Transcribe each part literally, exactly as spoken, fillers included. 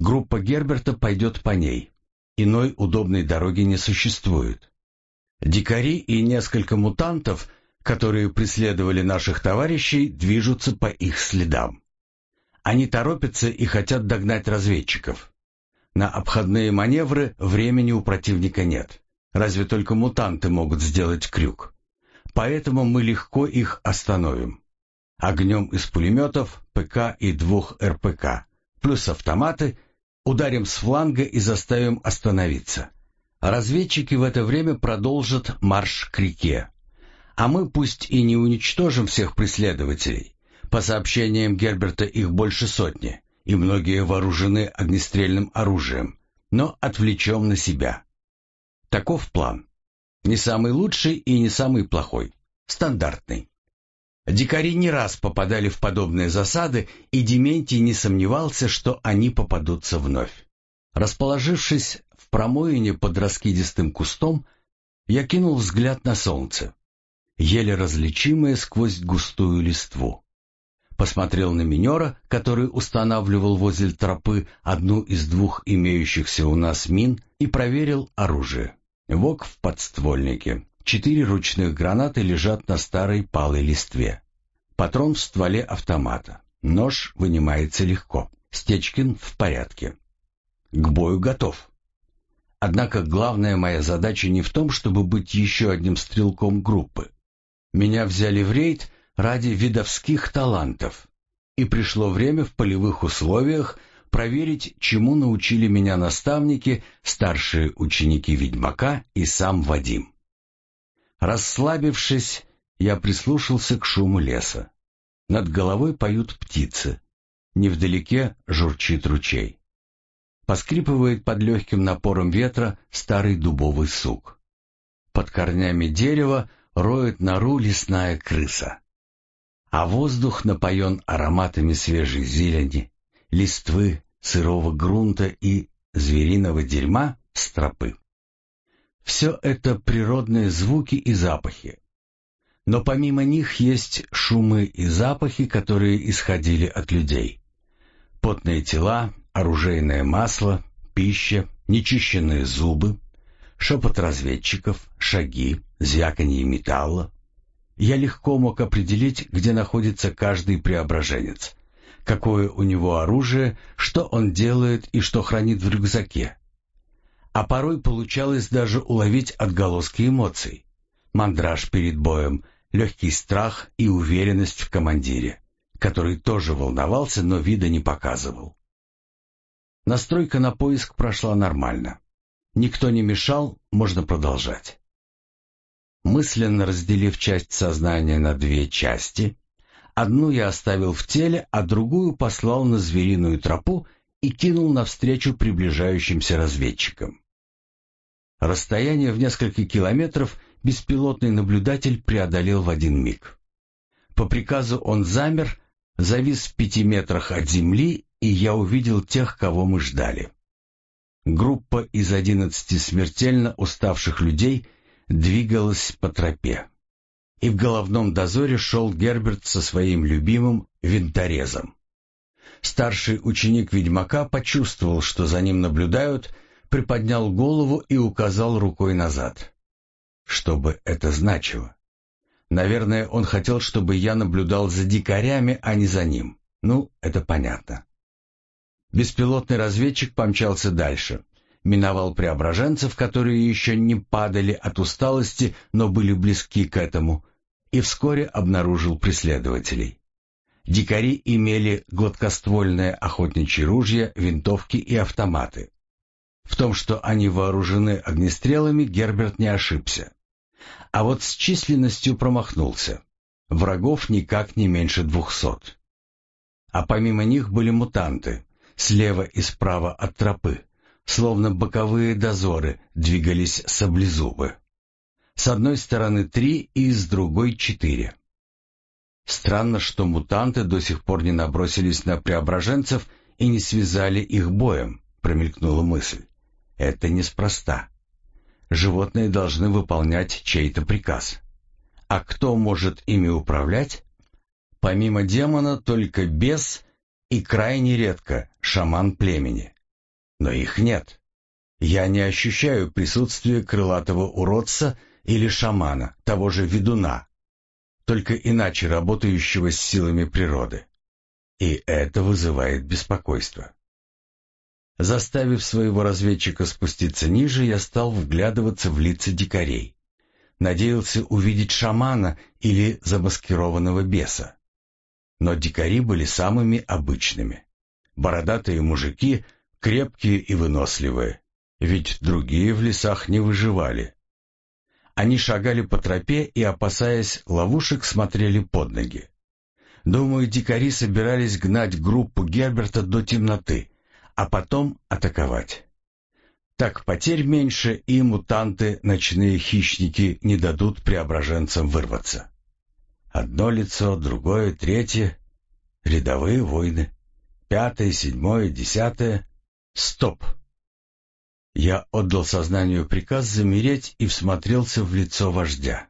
Группа Герберта пойдет по ней. Иной удобной дороги не существует. Дикари и несколько мутантов, которые преследовали наших товарищей, движутся по их следам. Они торопятся и хотят догнать разведчиков. На обходные маневры времени у противника нет. Разве только мутанты могут сделать крюк. Поэтому мы легко их остановим. Огнем из пулеметов, ПК и двух РПК, плюс автоматы, ударим с фланга и заставим остановиться. Разведчики в это время продолжат марш к реке. А мы пусть и не уничтожим всех преследователей. По сообщениям Герберта их больше сотни, и многие вооружены огнестрельным оружием, но отвлечем на себя. Таков план. Не самый лучший и не самый плохой. Стандартный. Дикари не раз попадали в подобные засады, и Дементий не сомневался, что они попадутся вновь. Расположившись в промоине под раскидистым кустом, я кинул взгляд на солнце, еле различимое сквозь густую листву. Посмотрел на минера, который устанавливал возле тропы одну из двух имеющихся у нас мин, и проверил оружие. ВОК в подствольнике. Четыре ручных гранаты лежат на старой палой листве. Патрон в стволе автомата. Нож вынимается легко. Стечкин в порядке. К бою готов. Однако главная моя задача не в том, чтобы быть еще одним стрелком группы. Меня взяли в рейд ради видовских талантов, и пришло время в полевых условиях проверить, чему научили меня наставники, старшие ученики ведьмака и сам Вадим. Расслабившись, я прислушался к шуму леса. Над головой поют птицы. Невдалеке журчит ручей. Поскрипывает под легким напором ветра старый дубовый сук. Под корнями дерева роет нору лесная крыса. А воздух напоен ароматами свежей зелени, листвы, сырого грунта и звериного дерьма с тропы. Все это природные звуки и запахи. Но помимо них есть шумы и запахи, которые исходили от людей. Потные тела, оружейное масло, пища, нечищенные зубы, шепот разведчиков, шаги, звяканье металла. Я легко мог определить, где находится каждый преображенец, какое у него оружие, что он делает и что хранит в рюкзаке. А порой получалось даже уловить отголоски эмоций. Мандраж перед боем, легкий страх и уверенность в командире, который тоже волновался, но вида не показывал. Настройка на поиск прошла нормально. Никто не мешал, можно продолжать. Мысленно разделив часть сознания на две части, одну я оставил в теле, а другую послал на звериную тропу и кинул навстречу приближающимся разведчикам. Расстояние в несколько километров беспилотный наблюдатель преодолел в один миг. По приказу он замер, завис в пяти метрах от земли, и я увидел тех, кого мы ждали. Группа из одиннадцати смертельно уставших людей двигалась по тропе. И в головном дозоре шел Герберт со своим любимым винторезом. Старший ученик ведьмака почувствовал, что за ним наблюдают, приподнял голову и указал рукой назад. Что бы это значило? Наверное, он хотел, чтобы я наблюдал за дикарями, а не за ним. Ну, это понятно. Беспилотный разведчик помчался дальше. Миновал преображенцев, которые еще не падали от усталости, но были близки к этому, и вскоре обнаружил преследователей. Дикари имели гладкоствольные охотничьи ружья, винтовки и автоматы. В том, что они вооружены огнестрелами, Герберт не ошибся. А вот с численностью промахнулся. Врагов никак не меньше двухсот. А помимо них были мутанты, слева и справа от тропы, словно боковые дозоры, двигались саблезубы. С одной стороны три и с другой четыре. Странно, что мутанты до сих пор не набросились на преображенцев и не связали их боем, промелькнула мысль. Это неспроста. Животные должны выполнять чей-то приказ. А кто может ими управлять? Помимо демона только бес и крайне редко шаман племени. но их нет. Я не ощущаю присутствия крылатого уродца или шамана, того же ведуна, только иначе работающего с силами природы. И это вызывает беспокойство. Заставив своего разведчика спуститься ниже, я стал вглядываться в лица дикарей. Надеялся увидеть шамана или замаскированного беса. Но дикари были самыми обычными. Бородатые мужики, крепкие и выносливые, ведь другие в лесах не выживали. Они шагали по тропе и, опасаясь ловушек, смотрели под ноги. Думаю, дикари собирались гнать группу Герберта до темноты, а потом атаковать. Так потерь меньше, и мутанты, ночные хищники, не дадут преображенцам вырваться. Одно лицо, другое, третье. Рядовые войны. Пятое, седьмое, десятое. Стоп! Я отдал сознанию приказ замереть и всмотрелся в лицо вождя.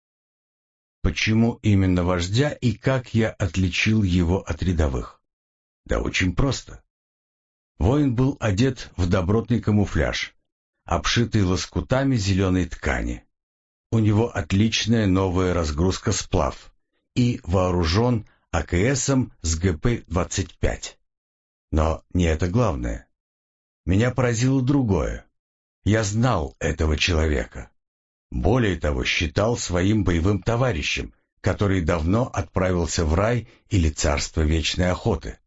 Почему именно вождя и как я отличил его от рядовых? Да очень просто. Воин был одет в добротный камуфляж, обшитый лоскутами зеленой ткани. У него отличная новая разгрузка-сплав и вооружен а ка эсом с гэ пэ двадцать пять. Но не это главное. Меня поразило другое. Я знал этого человека. Более того, считал своим боевым товарищем, который давно отправился в рай или царство вечной охоты.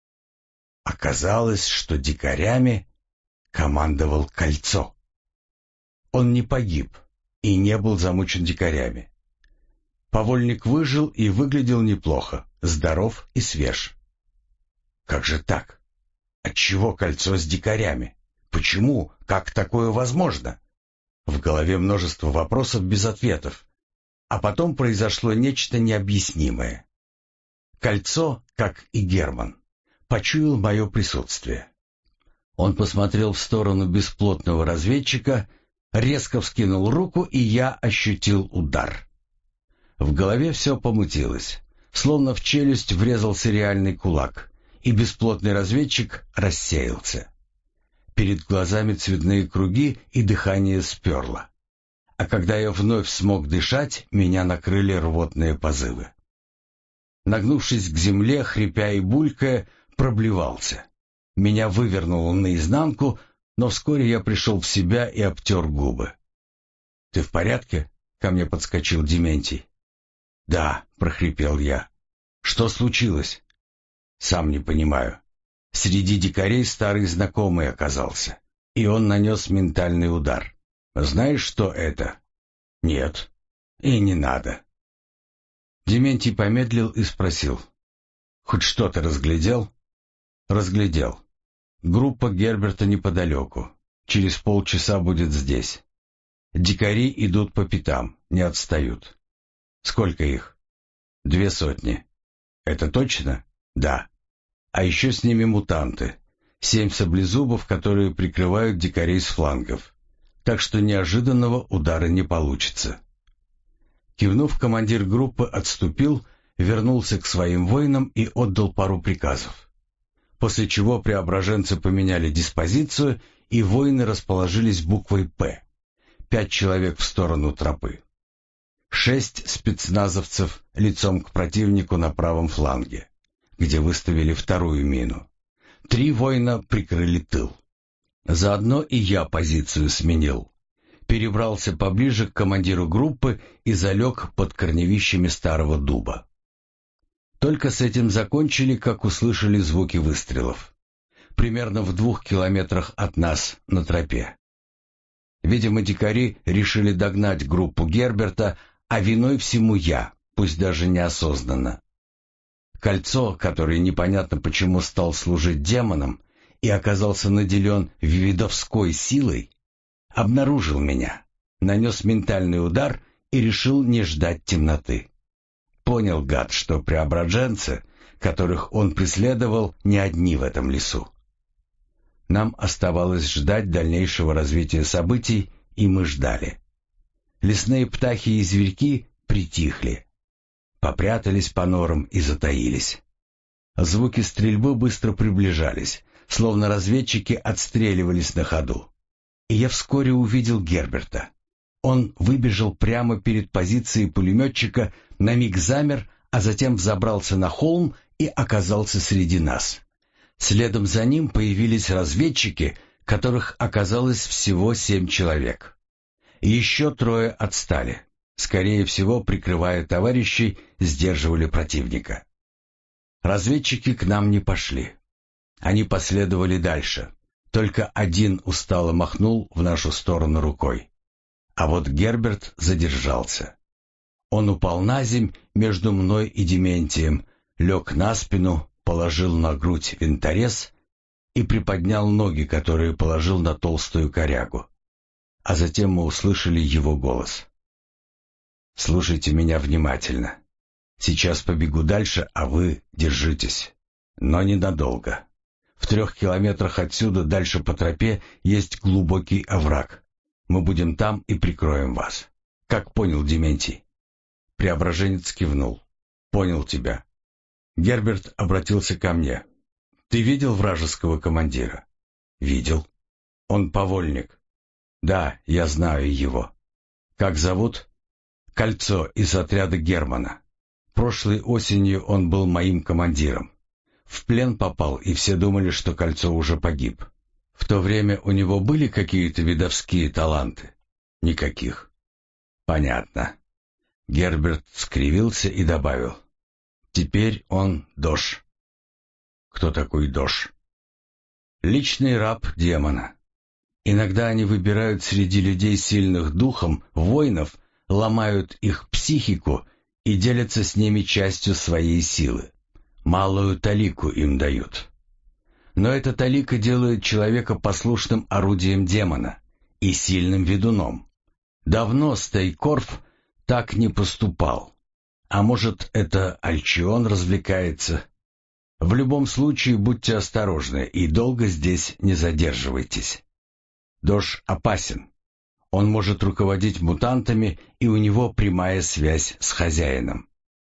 Оказалось, что дикарями командовал Кольцо. Он не погиб и не был замучен дикарями. Повольник выжил и выглядел неплохо, здоров и свеж. Как же так? Отчего Кольцо с дикарями? Почему? Как такое возможно? В голове множество вопросов без ответов. А потом произошло нечто необъяснимое. Кольцо, как и Герман, почуял мое присутствие. Он посмотрел в сторону бесплотного разведчика, резко вскинул руку, и я ощутил удар. В голове все помутилось, словно в челюсть врезался реальный кулак, и бесплотный разведчик рассеялся. Перед глазами цветные круги, и дыхание сперло. А когда я вновь смог дышать, меня накрыли рвотные позывы. Нагнувшись к земле, хрипя и булькая, проблевался. Меня вывернуло наизнанку, но вскоре я пришел в себя и обтер губы. «Ты в порядке?» — ко мне подскочил Дементий. «Да», — прохрипел я. «Что случилось?» «Сам не понимаю. Среди дикарей старый знакомый оказался, и он нанес ментальный удар. Знаешь, что это?» «Нет. И не надо». Дементий помедлил и спросил. «Хоть что-то разглядел?» «Разглядел. Группа Герберта неподалеку. Через полчаса будет здесь. Дикари идут по пятам, не отстают. Сколько их?» «Две сотни». «Это точно?» «Да. А еще с ними мутанты. Семь саблезубов, которые прикрывают дикарей с флангов. Так что неожиданного удара не получится». Кивнув, командир группы отступил, вернулся к своим воинам и отдал пару приказов. После чего преображенцы поменяли диспозицию, и воины расположились буквой «П». Пять человек в сторону тропы. Шесть спецназовцев лицом к противнику на правом фланге, где выставили вторую мину. Три воина прикрыли тыл. Заодно и я позицию сменил. Перебрался поближе к командиру группы и залег под корневищами старого дуба. Только с этим закончили, как услышали звуки выстрелов. Примерно в двух километрах от нас на тропе. Видимо, дикари решили догнать группу Герберта, а виной всему я, пусть даже неосознанно. Кольцо, который непонятно почему стал служить демонам и оказался наделен видовской силой, обнаружил меня, нанес ментальный удар и решил не ждать темноты. Понял, гад, что преображенцы, которых он преследовал, не одни в этом лесу. Нам оставалось ждать дальнейшего развития событий, и мы ждали. Лесные птахи и зверьки притихли, попрятались по норам и затаились. Звуки стрельбы быстро приближались, словно разведчики отстреливались на ходу. И я вскоре увидел Герберта. Он выбежал прямо перед позицией пулеметчика, на миг замер, а затем взобрался на холм и оказался среди нас. Следом за ним появились разведчики, которых оказалось всего семь человек. Еще трое отстали. Скорее всего, прикрывая товарищей, сдерживали противника. Разведчики к нам не пошли. Они последовали дальше. Только один устало махнул в нашу сторону рукой. А вот Герберт задержался. Он упал на земь между мной и Дементием, лег на спину, положил на грудь винторез и приподнял ноги, которые положил на толстую корягу. А затем мы услышали его голос. «Слушайте меня внимательно. Сейчас побегу дальше, а вы держитесь. Но ненадолго. В трех километрах отсюда, дальше по тропе, есть глубокий овраг. Мы будем там и прикроем вас. Как понял, Дементий?» Преображенец кивнул. «Понял тебя». Герберт обратился ко мне. «Ты видел вражеского командира?» «Видел». «Он повольник». «Да, я знаю его». «Как зовут?» «Кольцо из отряда Германа. Прошлой осенью он был моим командиром. В плен попал, и все думали, что Кольцо уже погиб. В то время у него были какие-то видовские таланты?» «Никаких». «Понятно». Герберт скривился и добавил. «Теперь он Дош». «Кто такой Дош?» «Личный раб демона. Иногда они выбирают среди людей сильных духом, воинов, ломают их психику и делятся с ними частью своей силы. Малую талику им дают. Но эта талика делает человека послушным орудием демона и сильным ведуном. Давно Стейкорф так не поступал. А может, это Альчион развлекается? В любом случае, будьте осторожны и долго здесь не задерживайтесь. Дош опасен. Он может руководить мутантами, и у него прямая связь с хозяином».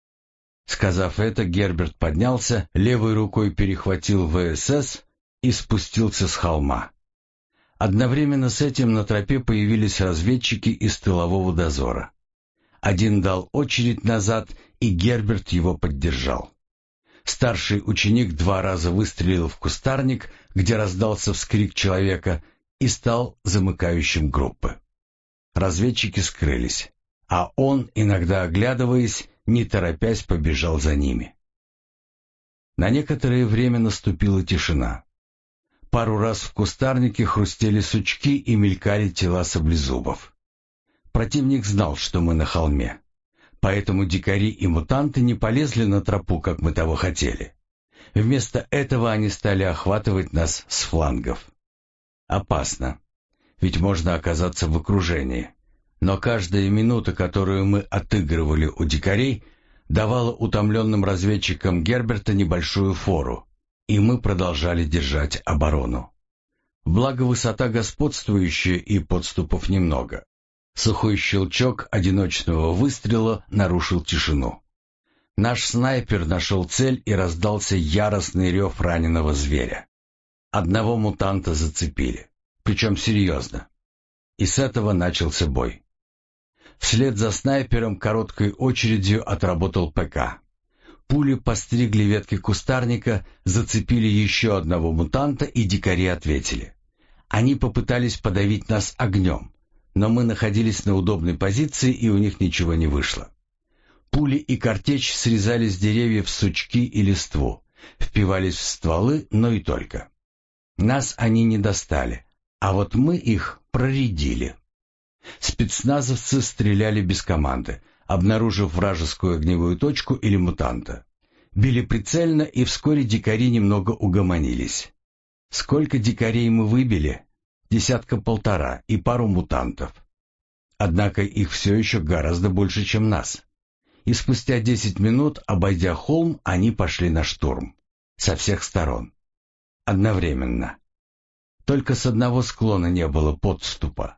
Сказав это, Герберт поднялся, левой рукой перехватил ВСС и спустился с холма. Одновременно с этим на тропе появились разведчики из тылового дозора. Один дал очередь назад, и Герберт его поддержал. Старший ученик два раза выстрелил в кустарник, где раздался вскрик человека, и стал замыкающим группы. Разведчики скрылись, а он, иногда оглядываясь, не торопясь, побежал за ними. На некоторое время наступила тишина. Пару раз в кустарнике хрустели сучки и мелькали тела саблезубов. Противник знал, что мы на холме, поэтому дикари и мутанты не полезли на тропу, как мы того хотели. Вместо этого они стали охватывать нас с флангов. Опасно, ведь можно оказаться в окружении. Но каждая минута, которую мы отыгрывали у дикарей, давала утомленным разведчикам Герберта небольшую фору, и мы продолжали держать оборону. Благо высота господствующая и подступов немного. Сухой щелчок одиночного выстрела нарушил тишину. Наш снайпер нашел цель, и раздался яростный рев раненого зверя. Одного мутанта зацепили, причем серьезно. И с этого начался бой. Вслед за снайпером короткой очередью отработал ПК. Пули постригли ветки кустарника, зацепили еще одного мутанта, и дикари ответили. Они попытались подавить нас огнем, но мы находились на удобной позиции, и у них ничего не вышло. Пули и картечь срезали с деревьев сучки и листву, впивались в стволы, но и только. Нас они не достали, а вот мы их проредили. Спецназовцы стреляли без команды, обнаружив вражескую огневую точку или мутанта. Били прицельно, и вскоре дикари немного угомонились. Сколько дикарей мы выбили? Десятка-полтора и пару мутантов. Однако их все еще гораздо больше, чем нас. И спустя десять минут, обойдя холм, они пошли на штурм. Со всех сторон. Одновременно. Только с одного склона не было подступа,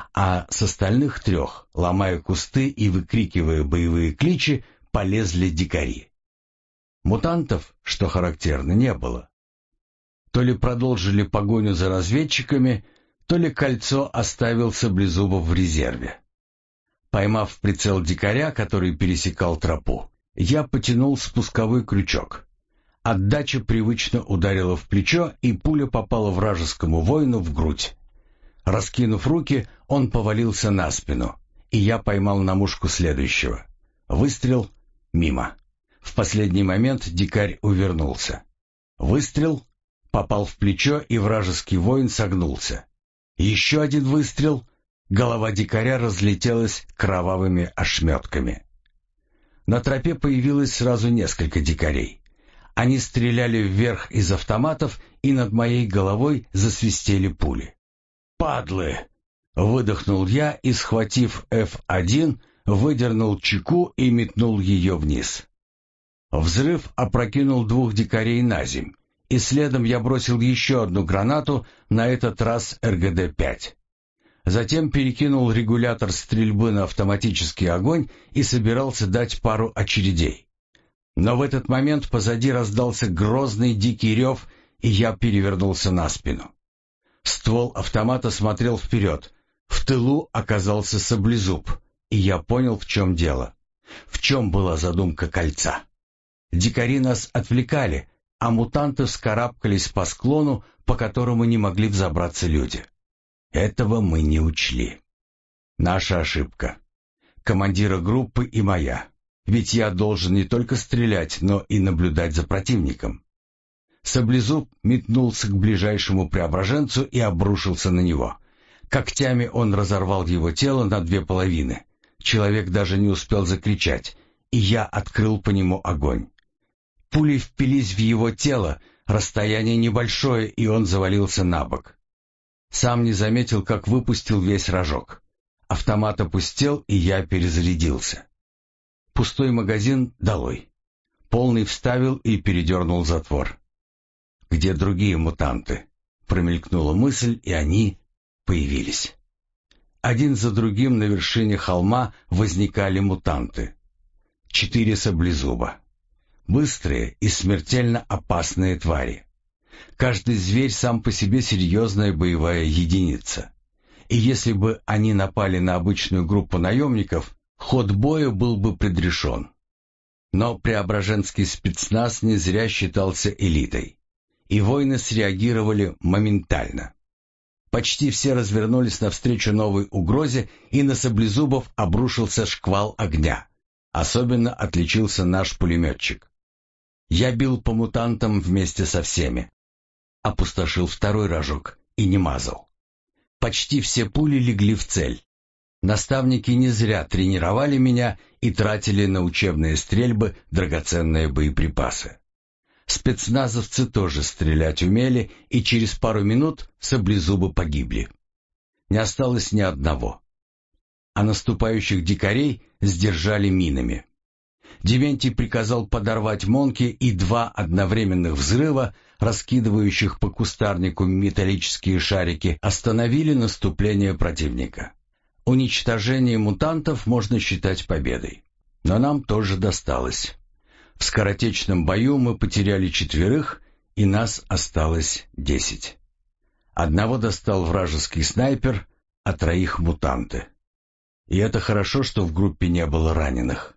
а с остальных трех, ломая кусты и выкрикивая боевые кличи, полезли дикари. Мутантов, что характерно, не было. То ли продолжили погоню за разведчиками, то ли Кольцо оставил Саблезубов в резерве. Поймав в прицел дикаря, который пересекал тропу, я потянул спусковой крючок. Отдача привычно ударила в плечо, и пуля попала вражескому воину в грудь. Раскинув руки, он повалился на спину, и я поймал на мушку следующего. Выстрел — мимо. В последний момент дикарь увернулся. Выстрел — попал в плечо, и вражеский воин согнулся. Еще один выстрел — голова дикаря разлетелась кровавыми ошметками. На тропе появилось сразу несколько дикарей. Они стреляли вверх из автоматов, и над моей головой засвистели пули. «Падлы!» — выдохнул я и, схватив эф один, выдернул чеку и метнул ее вниз. Взрыв опрокинул двух дикарей на земь, и следом я бросил еще одну гранату, на этот раз эр гэ дэ пять. Затем перекинул регулятор стрельбы на автоматический огонь и собирался дать пару очередей. Но в этот момент позади раздался грозный дикий рев, и я перевернулся на спину. Ствол автомата смотрел вперед. В тылу оказался Саблезуб, и я понял, в чем дело. В чем была задумка Кольца. Дикари нас отвлекали, а мутанты вскарабкались по склону, по которому не могли взобраться люди. Этого мы не учли. Наша ошибка. Командира группы и моя. Ведь я должен не только стрелять, но и наблюдать за противником. Саблезуб метнулся к ближайшему преображенцу и обрушился на него. Когтями он разорвал его тело на две половины. Человек даже не успел закричать, и я открыл по нему огонь. Пули впились в его тело, расстояние небольшое, и он завалился на бок. Сам не заметил, как выпустил весь рожок. Автомат опустел, и я перезарядился. Пустой магазин долой. Полный вставил и передернул затвор. «Где другие мутанты?» Промелькнула мысль, и они появились. Один за другим на вершине холма возникали мутанты. Четыре саблезуба. Быстрые и смертельно опасные твари. Каждый зверь сам по себе серьезная боевая единица. И если бы они напали на обычную группу наемников, ход боя был бы предрешен. Но преображенский спецназ не зря считался элитой. И воины среагировали моментально. Почти все развернулись навстречу новой угрозе, и на Саблезубов обрушился шквал огня. Особенно отличился наш пулеметчик. Я бил по мутантам вместе со всеми. Опустошил второй рожок и не мазал. Почти все пули легли в цель. Наставники не зря тренировали меня и тратили на учебные стрельбы драгоценные боеприпасы. Спецназовцы тоже стрелять умели, и через пару минут саблезубы погибли. Не осталось ни одного. А наступающих дикарей сдержали минами. Дементий приказал подорвать монки, и два одновременных взрыва, раскидывающих по кустарнику металлические шарики, остановили наступление противника. Уничтожение мутантов можно считать победой. Но нам тоже досталось. В скоротечном бою мы потеряли четверых, и нас осталось десять. Одного достал вражеский снайпер, а троих мутанты. И это хорошо, что в группе не было раненых.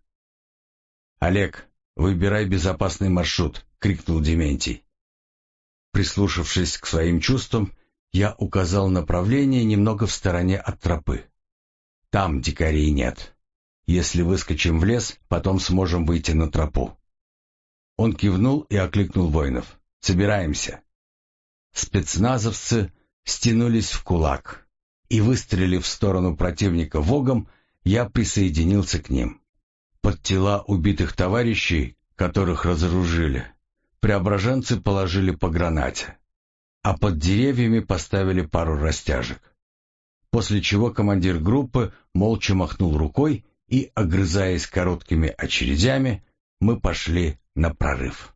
«Олег, выбирай безопасный маршрут», — крикнул Дементий. Прислушавшись к своим чувствам, я указал направление немного в стороне от тропы. «Там дикарей нет. Если выскочим в лес, потом сможем выйти на тропу». Он кивнул и окликнул воинов. «Собираемся». Спецназовцы стянулись в кулак, и, выстрелив в сторону противника вогом, я присоединился к ним. Под тела убитых товарищей, которых разоружили, преображенцы положили по гранате, а под деревьями поставили пару растяжек. После чего командир группы молча махнул рукой, и, огрызаясь короткими очередями, мы пошли на прорыв.